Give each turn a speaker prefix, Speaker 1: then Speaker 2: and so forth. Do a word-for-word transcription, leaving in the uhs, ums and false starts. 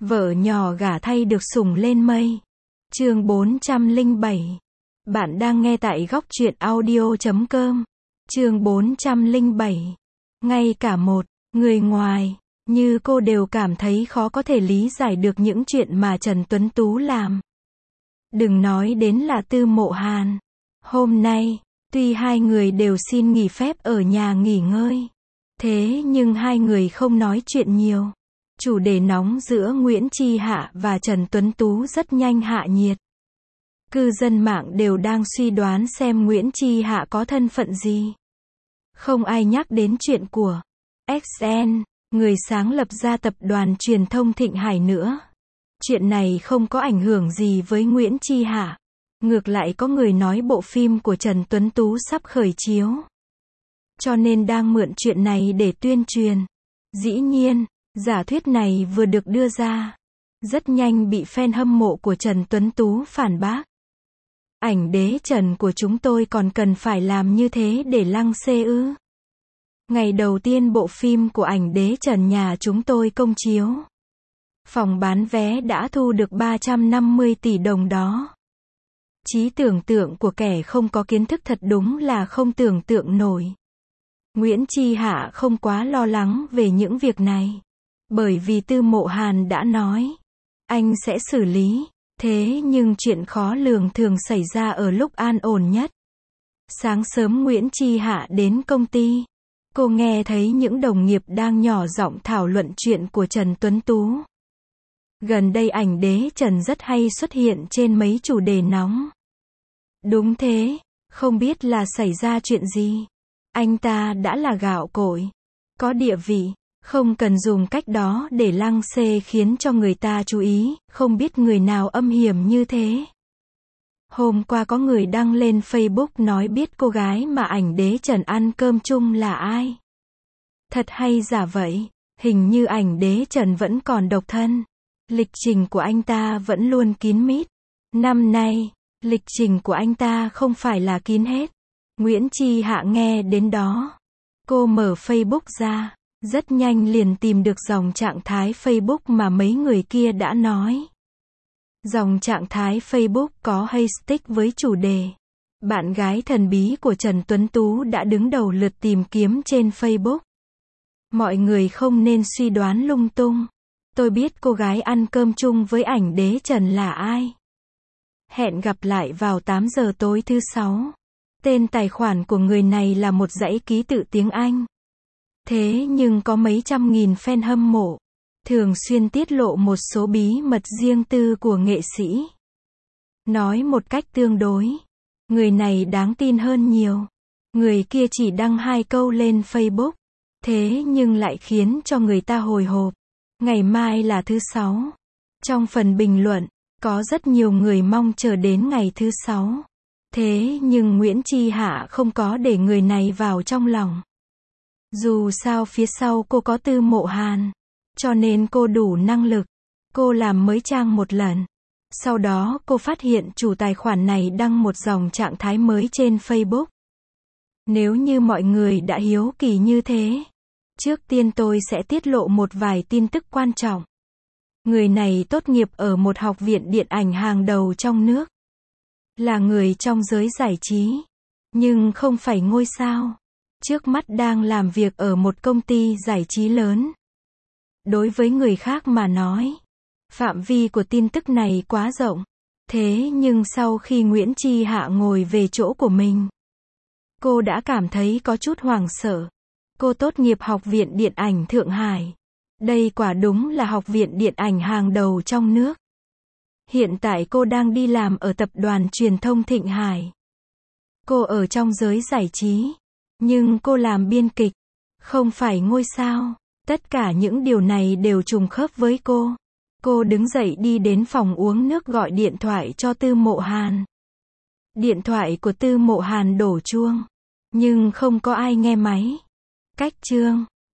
Speaker 1: Vợ nhỏ gả thay được sủng lên mây. Chương bốn trăm lẻ bảy. Bạn đang nghe tại góc truyện audio chấm com. Chương bốn trăm lẻ bảy. Ngay cả một người ngoài như cô đều cảm thấy khó có thể lý giải được những chuyện mà Trần Tuấn Tú làm. Đừng nói đến là Tư Mộ Hàn. Hôm nay, tuy hai người đều xin nghỉ phép ở nhà nghỉ ngơi, thế nhưng hai người không nói chuyện nhiều. Chủ đề nóng giữa Nguyễn Chi Hạ và Trần Tuấn Tú rất nhanh hạ nhiệt. Cư dân mạng đều đang suy đoán xem Nguyễn Chi Hạ có thân phận gì. Không ai nhắc đến chuyện của ích en, người sáng lập ra tập đoàn truyền thông Thịnh Hải nữa. Chuyện này không có ảnh hưởng gì với Nguyễn Chi Hạ. Ngược lại có người nói bộ phim của Trần Tuấn Tú sắp khởi chiếu, cho nên đang mượn chuyện này để tuyên truyền. Dĩ nhiên, giả thuyết này vừa được đưa ra, rất nhanh bị fan hâm mộ của Trần Tuấn Tú phản bác. Ảnh đế Trần của chúng tôi còn cần phải làm như thế để lăng xê ư? Ngày đầu tiên bộ phim của ảnh đế Trần nhà chúng tôi công chiếu, phòng bán vé đã thu được ba trăm năm mươi tỷ đồng đó. Trí tưởng tượng của kẻ không có kiến thức thật đúng là không tưởng tượng nổi. Nguyễn Chi Hạ không quá lo lắng về những việc này, bởi vì Tư Mộ Hàn đã nói, anh sẽ xử lý. Thế nhưng chuyện khó lường thường xảy ra ở lúc an ổn nhất. Sáng sớm Nguyễn Chi Hạ đến công ty, cô nghe thấy những đồng nghiệp đang nhỏ giọng thảo luận chuyện của Trần Tuấn Tú. Gần đây ảnh đế Trần rất hay xuất hiện trên mấy chủ đề nóng. Đúng thế, không biết là xảy ra chuyện gì. Anh ta đã là gạo cội, có địa vị, không cần dùng cách đó để lăng xê khiến cho người ta chú ý, không biết người nào âm hiểm như thế. Hôm qua có người đăng lên Facebook nói biết cô gái mà ảnh đế Trần ăn cơm chung là ai. Thật hay giả vậy, hình như ảnh đế Trần vẫn còn độc thân. Lịch trình của anh ta vẫn luôn kín mít. Năm nay, lịch trình của anh ta không phải là kín hết. Nguyễn Chi Hạ nghe đến đó, cô mở Facebook ra, rất nhanh liền tìm được dòng trạng thái Facebook mà mấy người kia đã nói. Dòng trạng thái Facebook có hashtag với chủ đề bạn gái thần bí của Trần Tuấn Tú đã đứng đầu lượt tìm kiếm trên Facebook. Mọi người không nên suy đoán lung tung. Tôi biết cô gái ăn cơm chung với ảnh đế Trần là ai. Hẹn gặp lại vào tám giờ tối thứ sáu. Tên tài khoản của người này là một dãy ký tự tiếng Anh. Thế nhưng có mấy trăm nghìn fan hâm mộ, thường xuyên tiết lộ một số bí mật riêng tư của nghệ sĩ. Nói một cách tương đối, người này đáng tin hơn nhiều. Người kia chỉ đăng hai câu lên Facebook, thế nhưng lại khiến cho người ta hồi hộp. Ngày mai là thứ sáu. Trong phần bình luận, có rất nhiều người mong chờ đến ngày thứ sáu. Thế nhưng Nguyễn Chi Hạ không có để người này vào trong lòng. Dù sao phía sau cô có Tư Mộ Hàn, cho nên cô đủ năng lực. Cô làm mới trang một lần. Sau đó cô phát hiện chủ tài khoản này đăng một dòng trạng thái mới trên Facebook. Nếu như mọi người đã hiếu kỳ như thế, trước tiên tôi sẽ tiết lộ một vài tin tức quan trọng. Người này tốt nghiệp ở một học viện điện ảnh hàng đầu trong nước. Là người trong giới giải trí, nhưng không phải ngôi sao. Trước mắt đang làm việc ở một công ty giải trí lớn. Đối với người khác mà nói, phạm vi của tin tức này quá rộng. Thế nhưng sau khi Nguyễn Chi Hạ ngồi về chỗ của mình, cô đã cảm thấy có chút hoảng sợ. Cô tốt nghiệp Học viện Điện ảnh Thượng Hải. Đây quả đúng là học viện điện ảnh hàng đầu trong nước. Hiện tại cô đang đi làm ở tập đoàn truyền thông Thịnh Hải. Cô ở trong giới giải trí, nhưng cô làm biên kịch, không phải ngôi sao. Tất cả những điều này đều trùng khớp với cô. Cô đứng dậy đi đến phòng uống nước gọi điện thoại cho Tư Mộ Hàn. Điện thoại của Tư Mộ Hàn đổ chuông, nhưng không có ai nghe máy. Cách chương